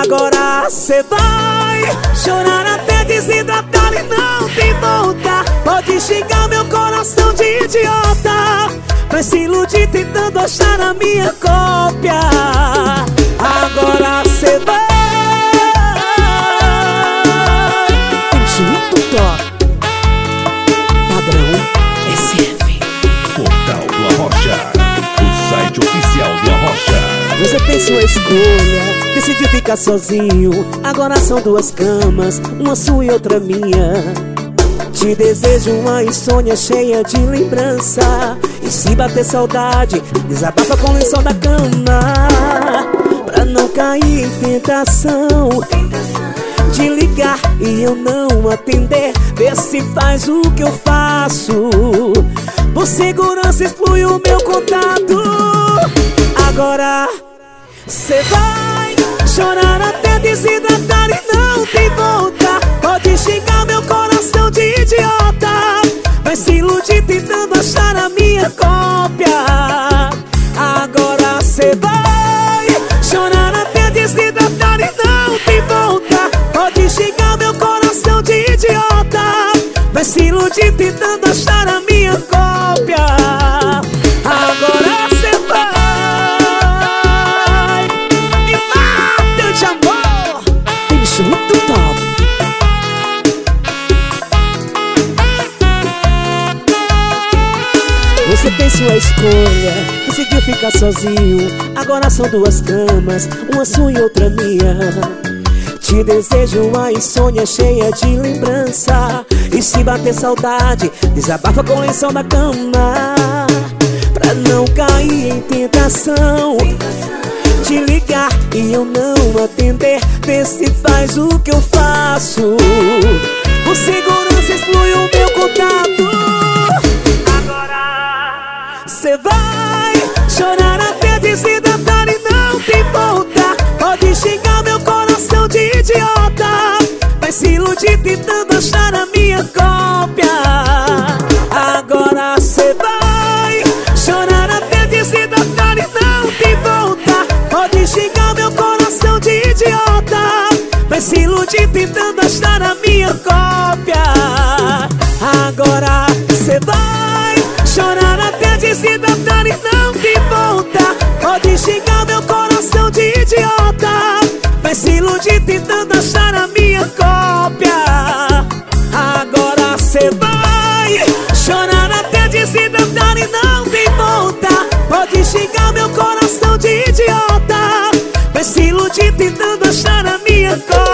Agora cê vai chorar até desidratar e não tem volta. Pode xingar meu coração de idiota, vai se iludir tentando achar a minha cópia. Agora cê vai. Junto top padrão SF. Portal do Arrocha, o site oficial do Arrocha. Você fez sua escolha, decidiu ficar sozinho. Agora são duas camas, uma sua e outra minha. Te desejo uma insônia cheia de lembrança. E se bater saudade, desabafa com o lençol da cama, pra não cair em tentação de ligar e eu não atender. Vê se faz o que eu faço, por segurança exclui o meu contato. Agora cê vai chorar até desidratar e não tem volta. Pode xingar meu coração de idiota, vai se iludir tentando achar a minha cópia. Agora cê vai chorar até desidratar e não tem volta. Pode xingar meu coração de idiota, vai se iludir tentando achar a minha cópia. Agora cê vai. Muito top. Você fez sua escolha, decidiu ficar sozinho. Agora são duas camas, uma sua e outra minha. Te desejo uma insônia cheia de lembrança. E se bater saudade, desabafa com o lençol da cama, pra não cair em tentação de ligar e eu não atender. Vê se faz o que eu faço, por segurança exclui o meu contato. Agora cê vai chorar até desidratar e não tem volta. Pode xingar meu coração de idiota, vai se iludir tentando achar a minha cópia. Agora cê vai chorar até desidratar e não tem volta. Pode xingar meu coração de idiota, vai se iludir tentando achar a minha cópia. Agora cê vai chorar até desidratar e não tem volta. Pode xingar meu coração de idiota, vai se iludir tentando achar a minha cópia. Agora cê vai chorar até desidratar e não tem volta. Pode xingar meu coração de idiota, vai se iludir tentando achar a minha cópia.